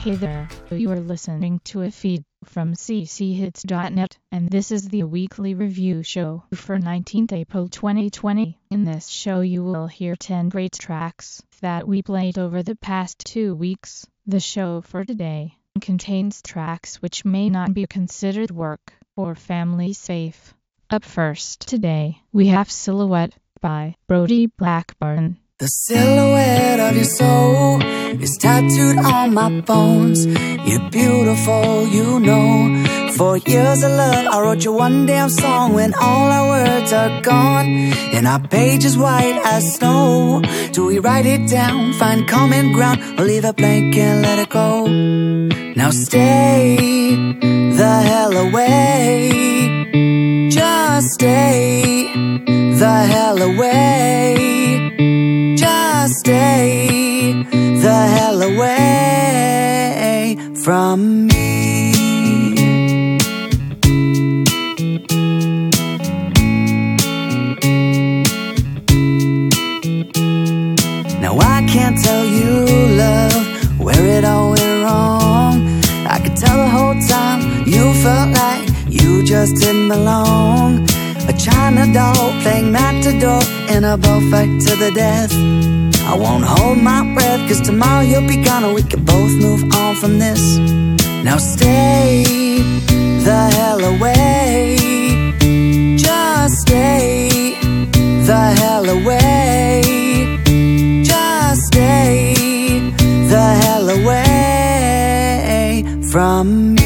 Hey there, you are listening to a feed from cchits.net, and this is the weekly review show for 19th April 2020. In this show you will hear 10 great tracks that we played over the past 2 weeks. The show for today contains tracks which may not be considered work or family safe. Up first today, we have Silhouette by Brody Blackburn. The silhouette of your soul is tattooed on my bones. You're beautiful, you know. For years of love, I wrote you one damn song when all our words are gone. And our page is white as snow. Do we write it down, find common ground, or leave it blank and let it go? Now stay the hell away. Just stay the hell away. Stay the hell away from me. Now I can't tell you, love, where it all went wrong. I could tell the whole time you felt like you just didn't belong. A China doll playing matador in a bullfight to the death. I won't hold my breath, cause tomorrow you'll be gone, and we can both move on from this. Now stay the hell away. Just stay the hell away. Just stay the hell away from me.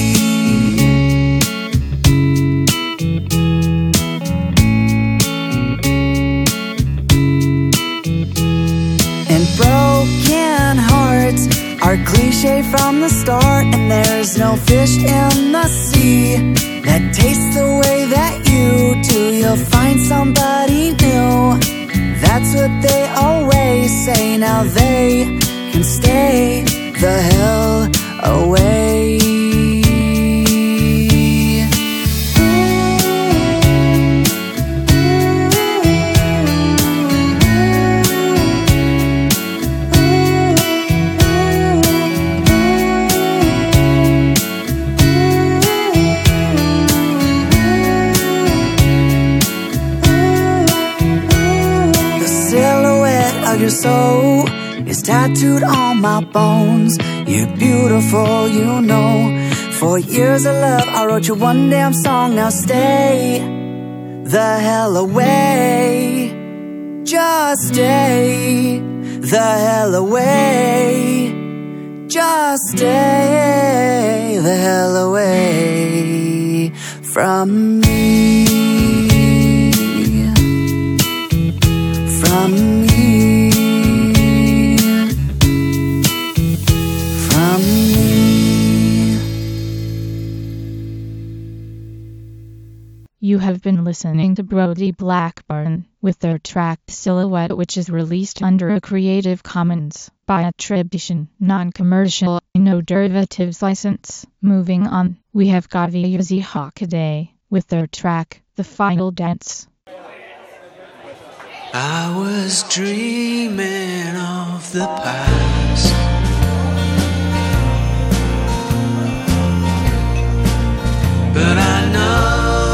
Broken hearts are cliche from the start, and there's no fish in the sea that tastes the way that you do. You'll find somebody new, that's what they always say. Now they can stay the hell away. Your soul is tattooed on my bones. You're beautiful, you know. For years of love, I wrote you one damn song. Now stay the hell away. Just stay the hell away. Just stay the hell away from me. From me. You have been listening to Brody Blackburn with their track Silhouette, which is released under a Creative Commons by attribution, non-commercial, no derivatives license. Moving on, we have got Vyazi Hockaday with their track The Final Dance. I was dreaming of the past, but I know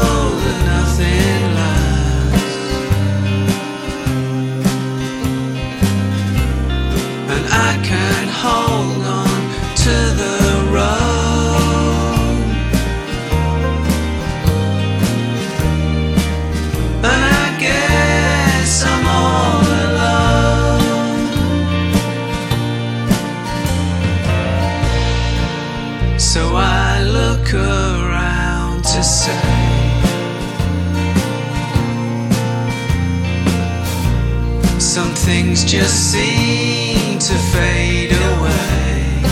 I can't hold on to the road, and I guess I'm all alone. So I look around to say, some things just seem to fade away.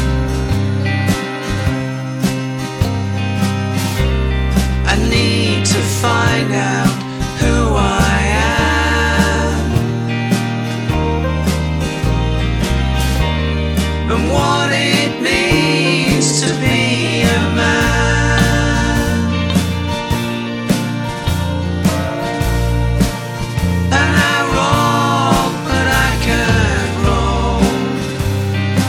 I need to find out who I am and what it means to be a man. And I roll, but I can't roll.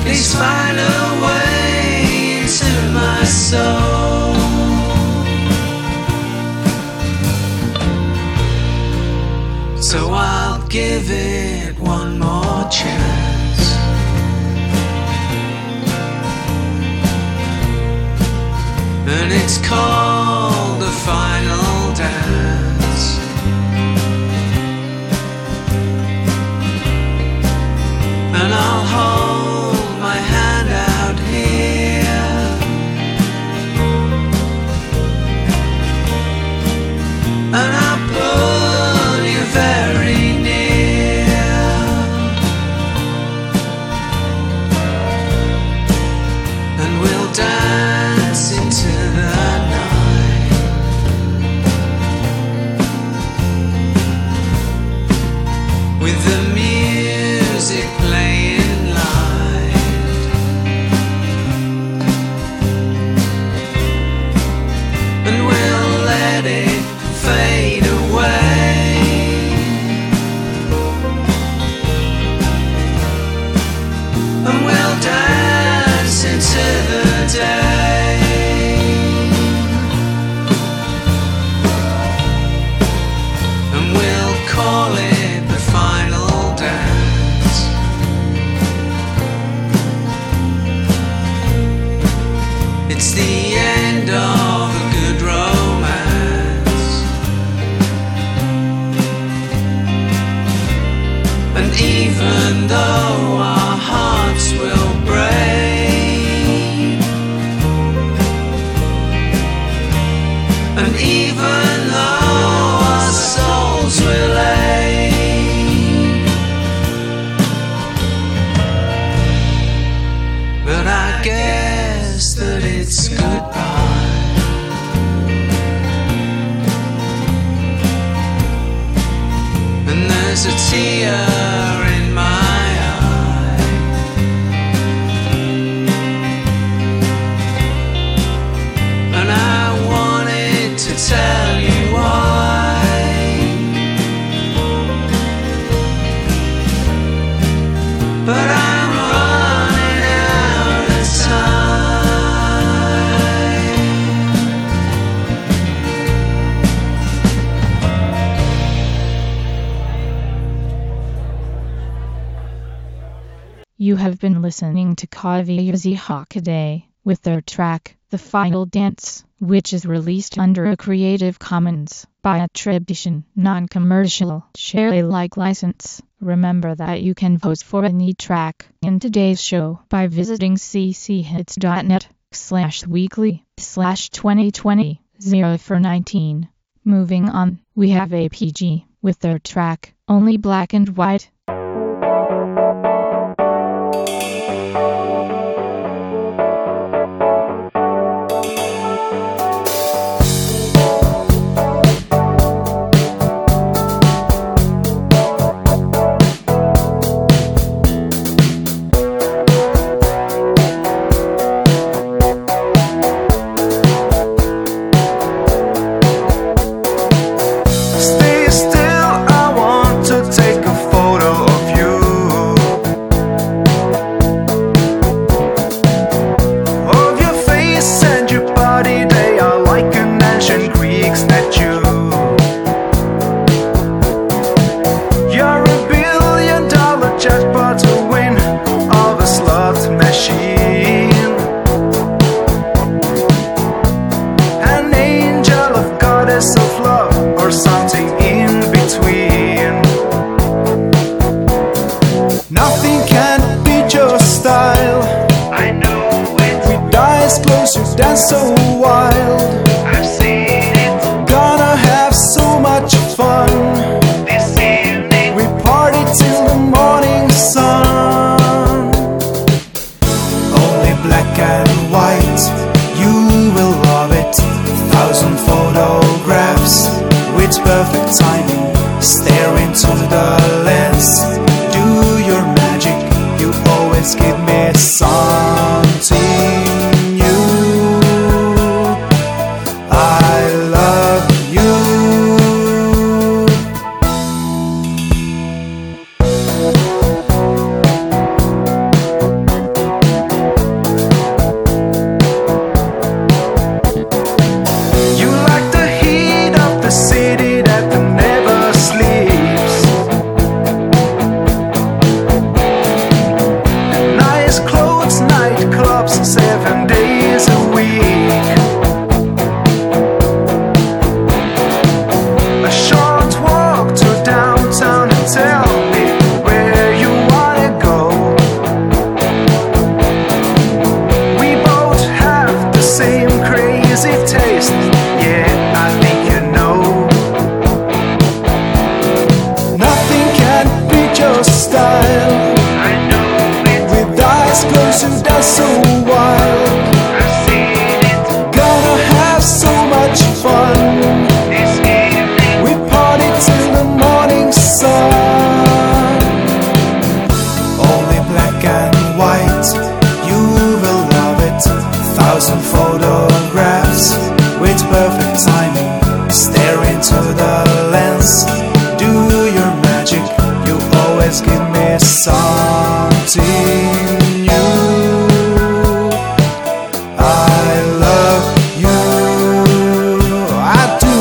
Please find a way into my soul. So I'll give it one more chance. And it's called the final dance. And I'll hold my hand out here, and I'll pull you very near, and we'll dance into the night, with the music playing light, and we'll let it fade away, and we'll dance into the day, and we'll call it the final dance. It's the end of a good romance, and even though our hearts will break, and even though our souls will ache, but I guess that it's goodbye. And there's a tear in my eye, and I wanted to tell you why, but I'm running out of time. You have been listening to Kaviyazi Hockaday with their track, The Final Dance, which is released under a Creative Commons by attribution, non-commercial, share Alike license. Remember that you can vote for any track in today's show by visiting cchits.net/weekly/2020 0 Moving on, we have APG with their track, Only Black and White. Stay still, I want to take a photo of you. Of your face and your body, they are like an ancient Greek statue. You're $1 billion jackpot to win of a slot machine. An angel of goddess of love, or something in between. Nothing can beat your style. I know it, With eyes closed, you dance so wild. I've seen it Gonna have so much fun. this evening. We party till the morning sun. Only black and white, you will love it. 1,000 photographs with perfect timing. Stare into the lens. Do your magic, you always give me something new. style. I know it, With eyes closed you dance so wild. I've seen it Gonna have so much fun. this evening. We party till the morning sun. Only black and white, you will love it. 1,000 photographs with perfect timing. Stare into the lens, do your magic. You always give me something new. I love you, I do.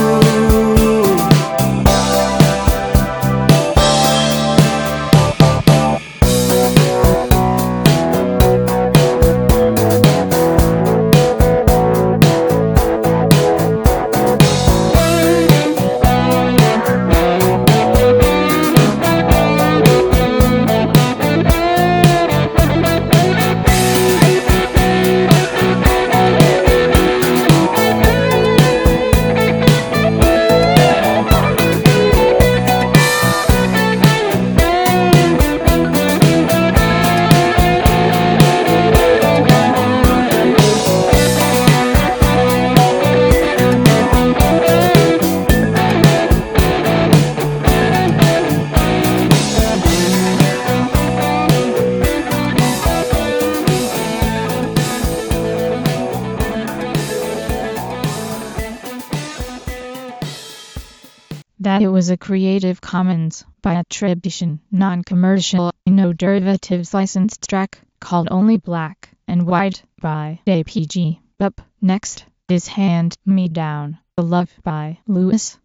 That it was a Creative Commons by attribution, non-commercial, no derivatives licensed track called Only Black and White by APG. Up next is Hand Me Down, Love by Lewis.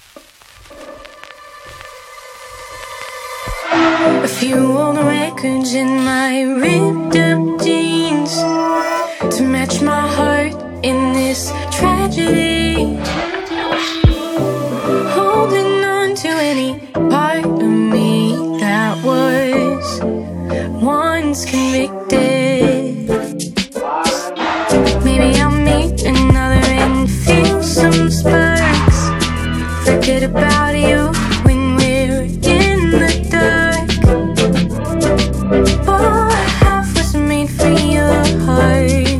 A few old records in my ripped up jeans to match my heart in this tragedy. Holding on to any part of me that was once convicted. Maybe I'll meet another and feel some sparks. Forget about you when we're in the dark. But half was made for your heart.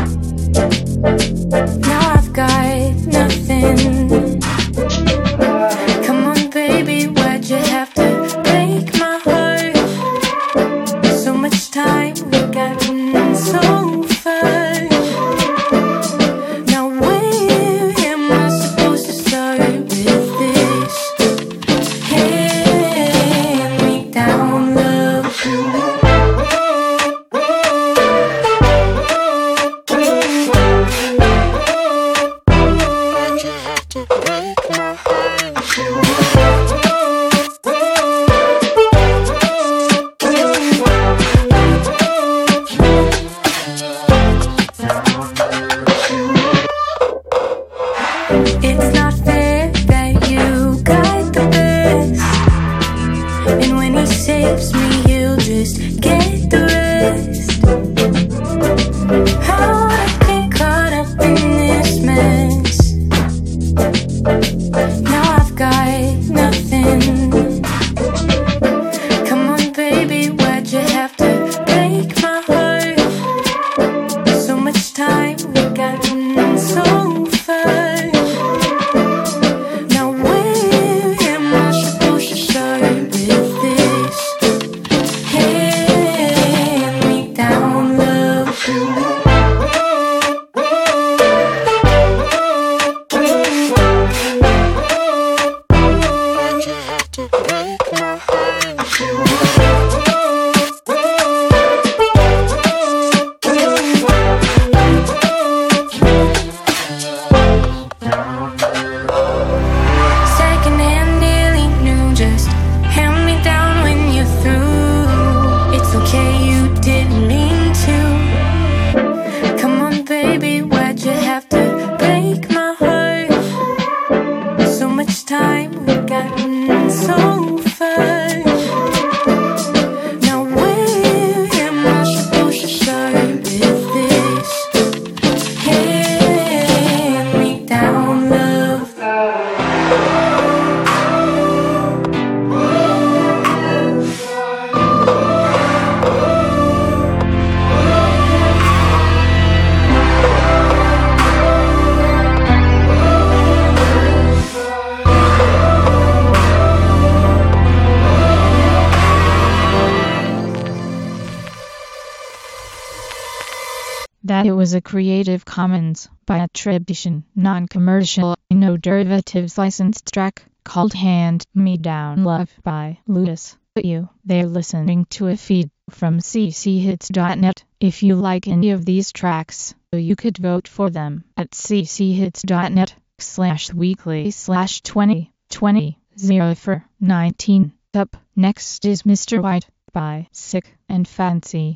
Now I've got nothing. Come on, baby, why'd you have to break my heart? So much time, we've gotten so far. Now where am I supposed to start with this? Hand me down, love. It's not fair that you got the best, and when he saves me, he'll just get the rest. How'd I get caught up in this mess? Now I've got nothing. Come on, baby, why'd you have to break my heart? So much time, we've gotten so far. Now where am I supposed to start with this? Hand me that it was a Creative Commons by attribution, non-commercial, no derivatives licensed track called Hand Me Down Love by Ludus. They're listening to a feed from cchits.net. If you like any of these tracks, you could vote for them at cchits.net/weekly/2020 Up next is Mr. White by Sick and Fancy.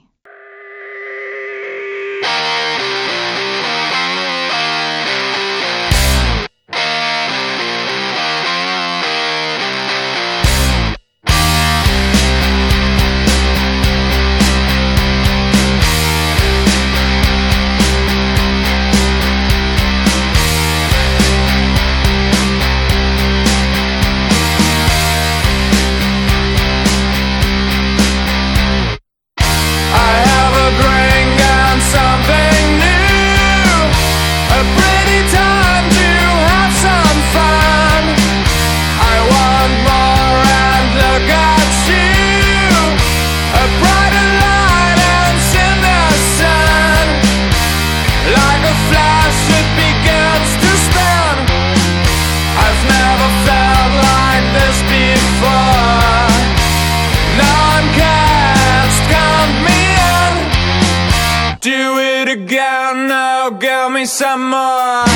Give me some more.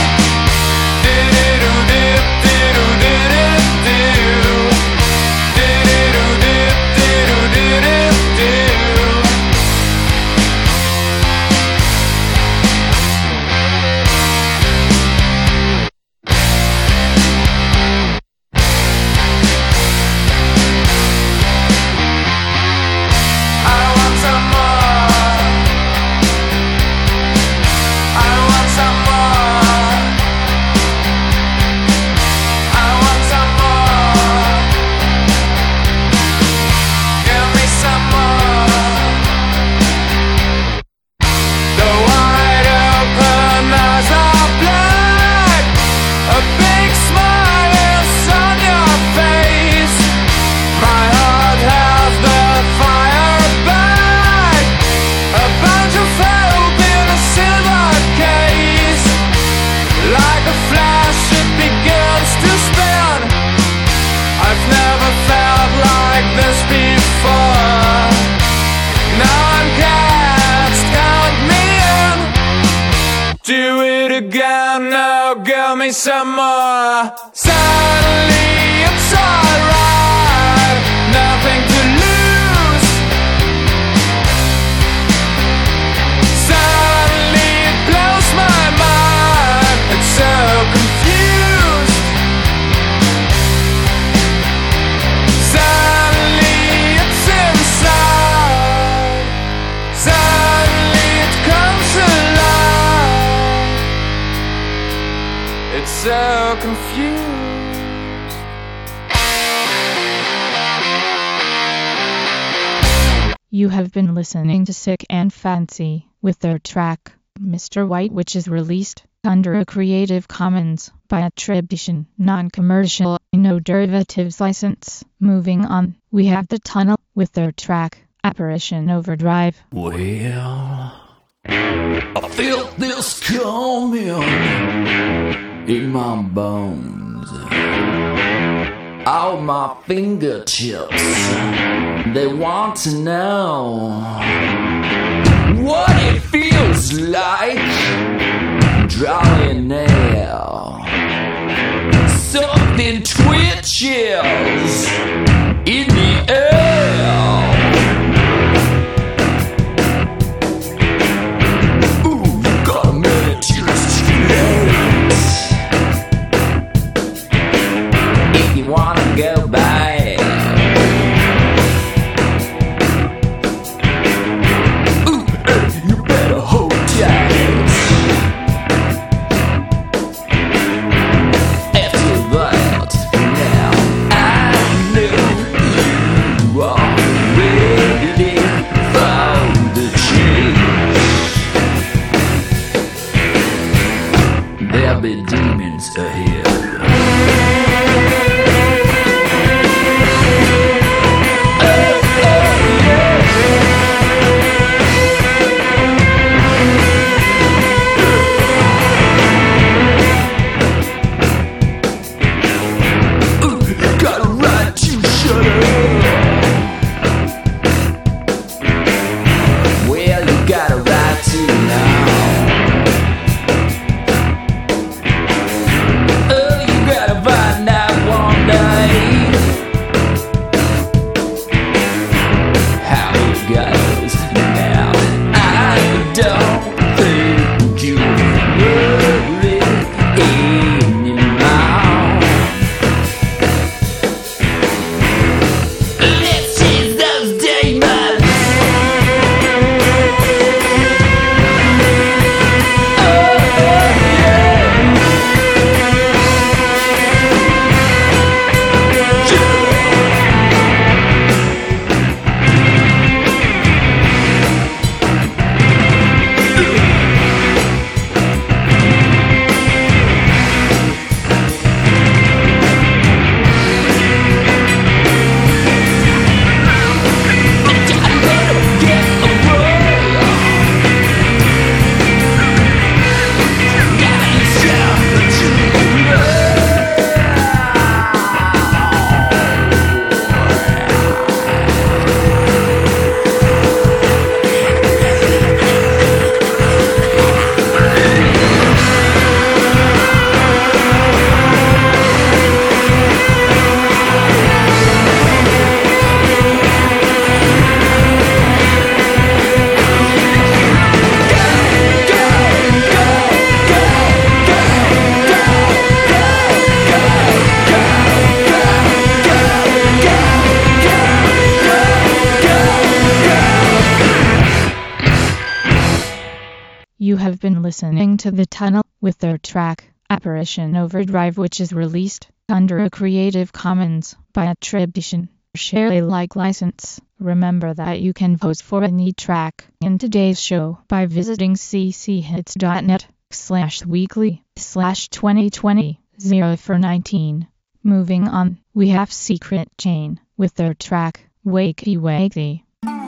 Give me some more. Suddenly it's alright, nothing to lose. Suddenly it blows my mind, it's so confused. Suddenly it's inside, suddenly it comes alive. It's so confused. You have been listening to Sick and Fancy with their track, Mr. White, which is released under a Creative Commons by attribution, non-commercial, no derivatives license. Moving on, we have The Tunnel with their track, Apparition Overdrive. Well, I felt this coming in my bones. All my fingertips, they want to know what it feels like drawing nail. Something twitches in the air. Ooh, you got a minute, just late. If you wanna go back, ooh, you better hold tight. After that, now I know You have been listening to The Tunnel with their track Apparition Overdrive, which is released under a Creative Commons by attribution, share Alike license. Remember that you can vote for any track in today's show by visiting cchits.net/weekly/2020 Moving on, we have Secret Chain with their track Wakey Wakey.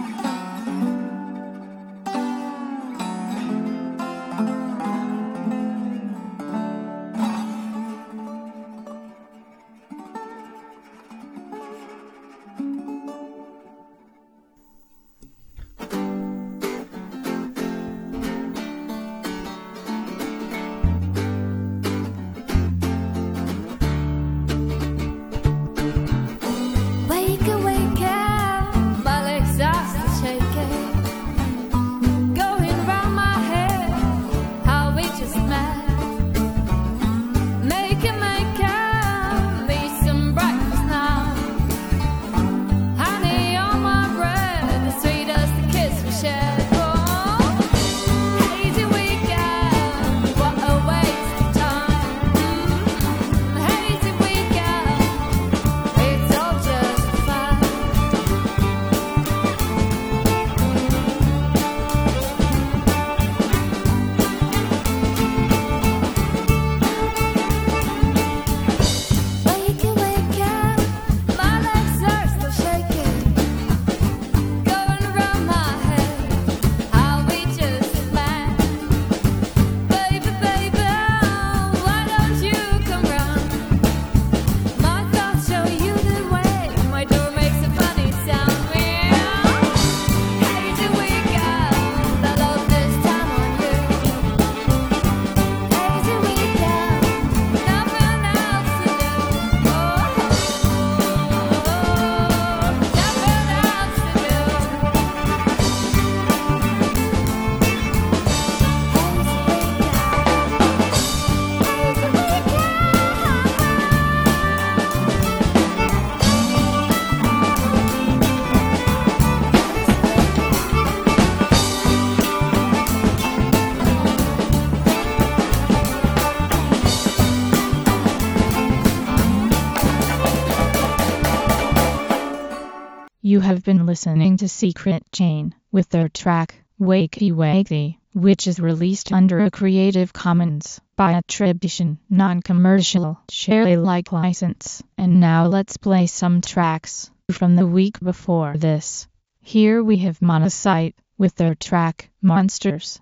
You have been listening to Secret Chain with their track Wakey Wakey, which is released under a Creative Commons by attribution, non-commercial, share Alike license. And now let's play some tracks from the week before this. Here we have Monocyte with their track Monsters.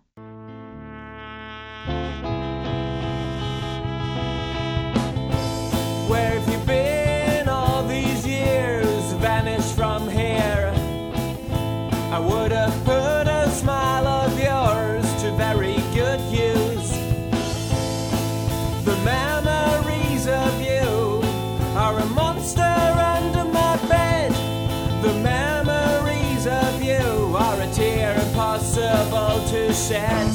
Where have you been all these years? Vanished from here. I would have put a smile of yours to very good use. The memories of you are a monster under my bed. The memories of you are a tear impossible to shed.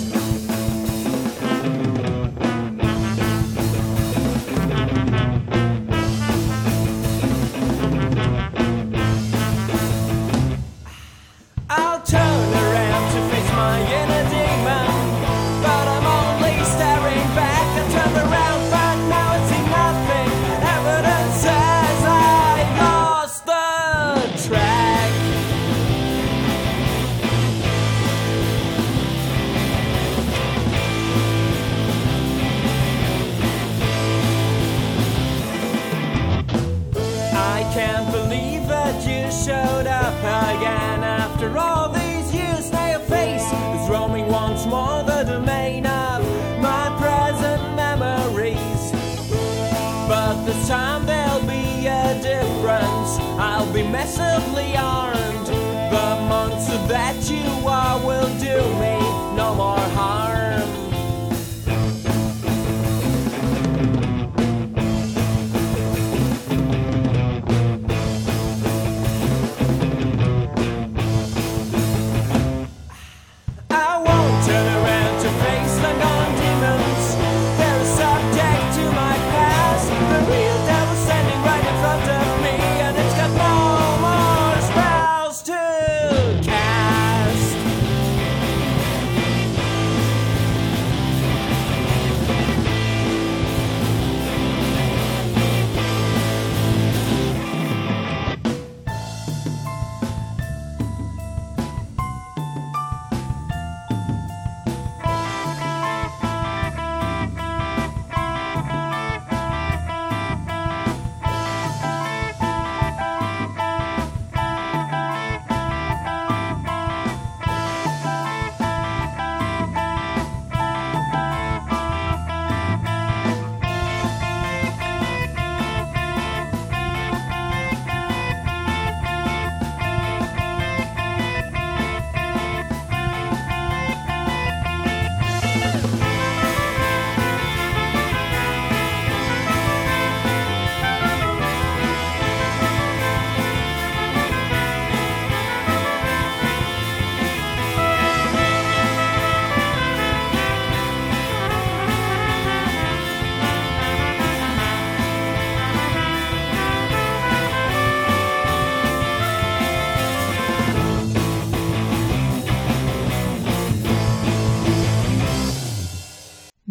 I'll turn around to face my inner demon, but I'm only staring back. I turn around, but now I see nothing. Evidence says I lost the track. I can't believe that you showed up again. After all these years, now your face is roaming once more the domain of my present memories. But this time there'll be a difference. I'll be massively armed. The monster that you are will do me no more harm.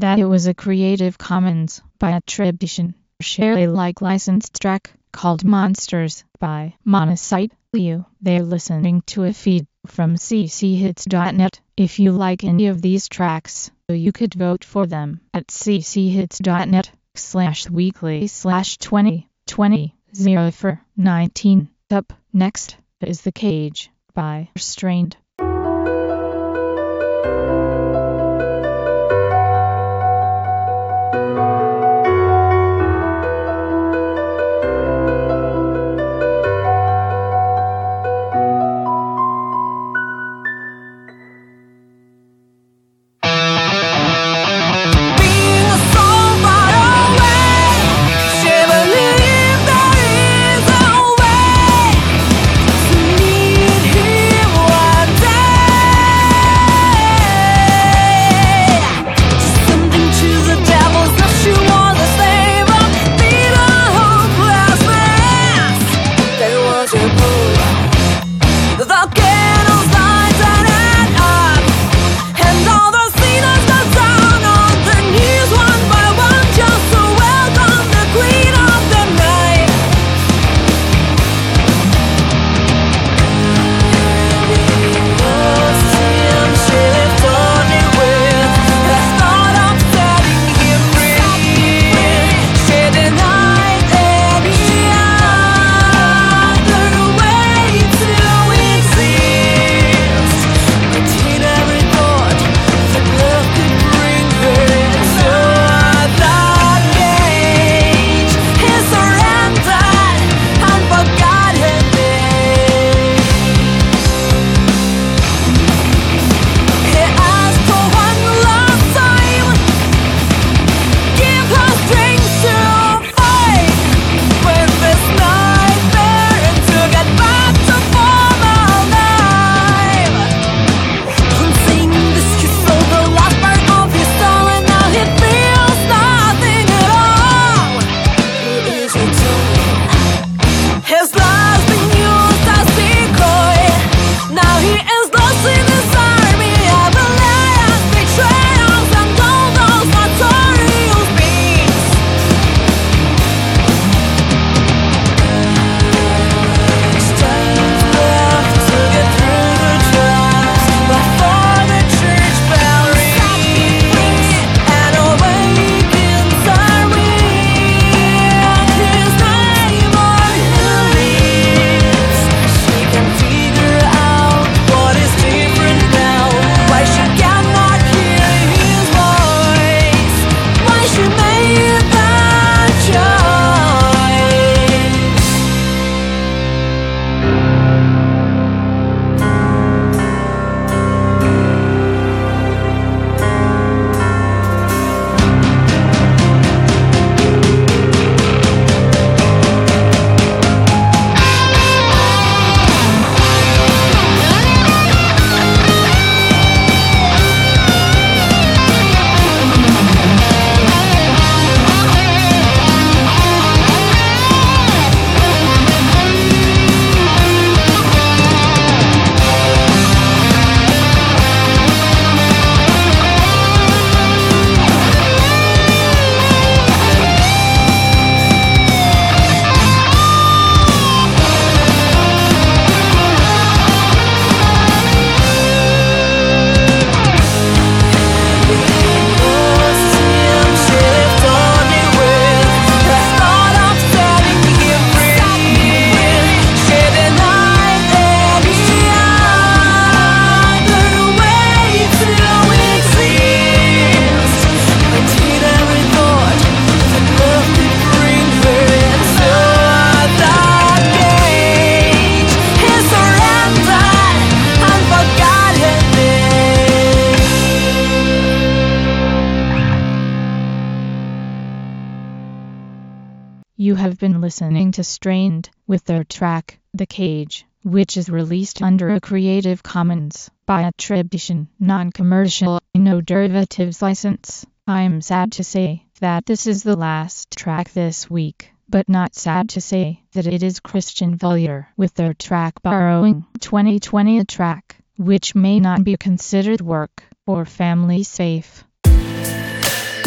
that it was a Creative Commons by attribution, share Alike licensed track called Monsters by Monocyte. They're listening to a feed from cchits.net. If you like any of these tracks, you could vote for them at cchits.net/weekly/2020 Up next is The Cage by Strained. You have been listening to Strained with their track, The Cage, which is released under a Creative Commons by attribution, non-commercial, no derivatives license. I'm sad to say that this is the last track this week, but not sad to say that it is Christian Valier with their track Borrowing 2020, a track which may not be considered work or family safe.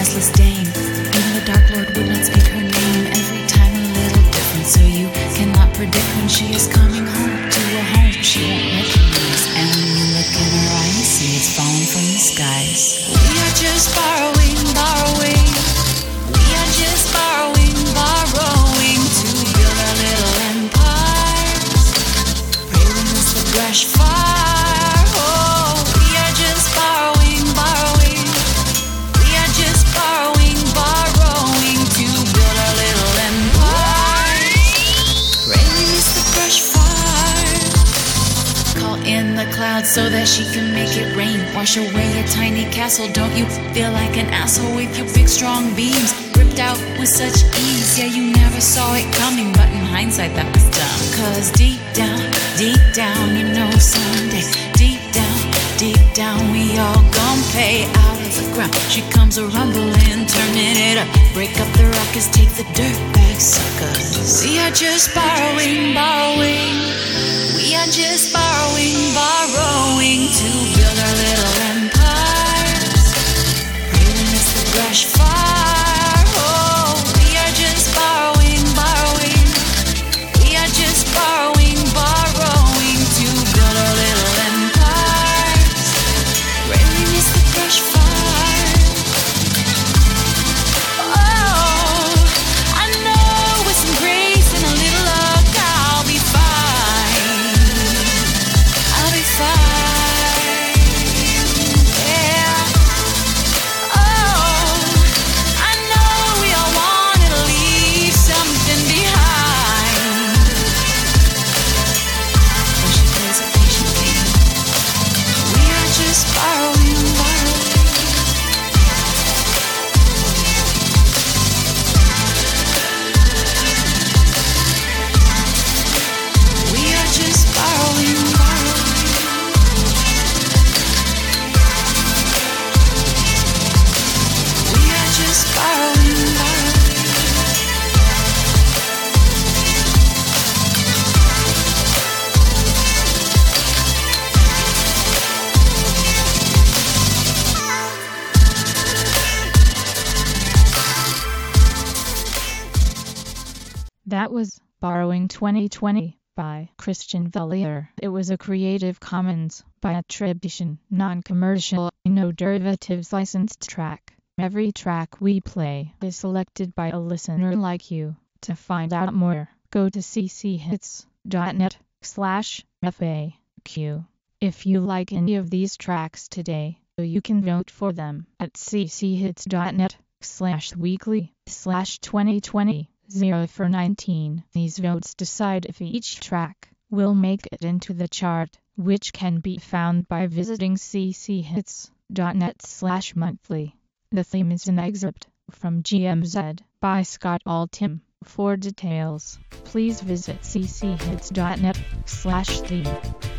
restless dame. Even the Dark Lord would not speak her name. Every time a little different, so you cannot predict when she is coming home to a home she won't recognize. And when you look in her eyes, see it's falling from the skies. We are just borrowing, borrowing. We are just borrowing, borrowing to build our little empires. Pray we miss the brush fire. Oh, we are just borrowing, borrowing. We are just borrowing, borrowing to build our little empires. Pray we miss the brush fire. Call in the clouds so that she can make it rain. Wash away a tiny castle. Don't you feel like an asshole with your big strong beams ripped out with such ease? Yeah, you never saw it coming, but in hindsight that was dumb. Cause deep down, you know someday, deep down, we all gon' pay. Out of the ground she comes a rumbling, turning it up, break up the ruckus, take the dirt back, suckers. We are just borrowing, borrowing. We are just borrowing, borrowing to build our little empires. Pray we miss the brush fire. Oh, we are just borrowing, borrowing. We are just borrowing, borrowing to build our little empires. Pray we miss the brush fire. Oh, I know with some grace and a little luck I'll be fine. I'll be fine. Yeah. Oh, I know we all wanna leave something behind. But she plays a patient game. We are just borrowing, borrowing. We are just borrowing, borrowing. We are just borrowing, borrowing. That was Borrowing 2020 by Christian Vellier. It was a Creative Commons by attribution, non-commercial, no derivatives licensed track. Every track we play is selected by a listener like you. To find out more, go to cchits.net/FAQ. If you like any of these tracks today, you can vote for them at cchits.net/weekly/2020. 0 for 19. These votes decide if each track will make it into the chart, which can be found by visiting cchits.net/monthly. The theme is an excerpt from GMZ by Scott Altham. For details, please visit cchits.net/theme.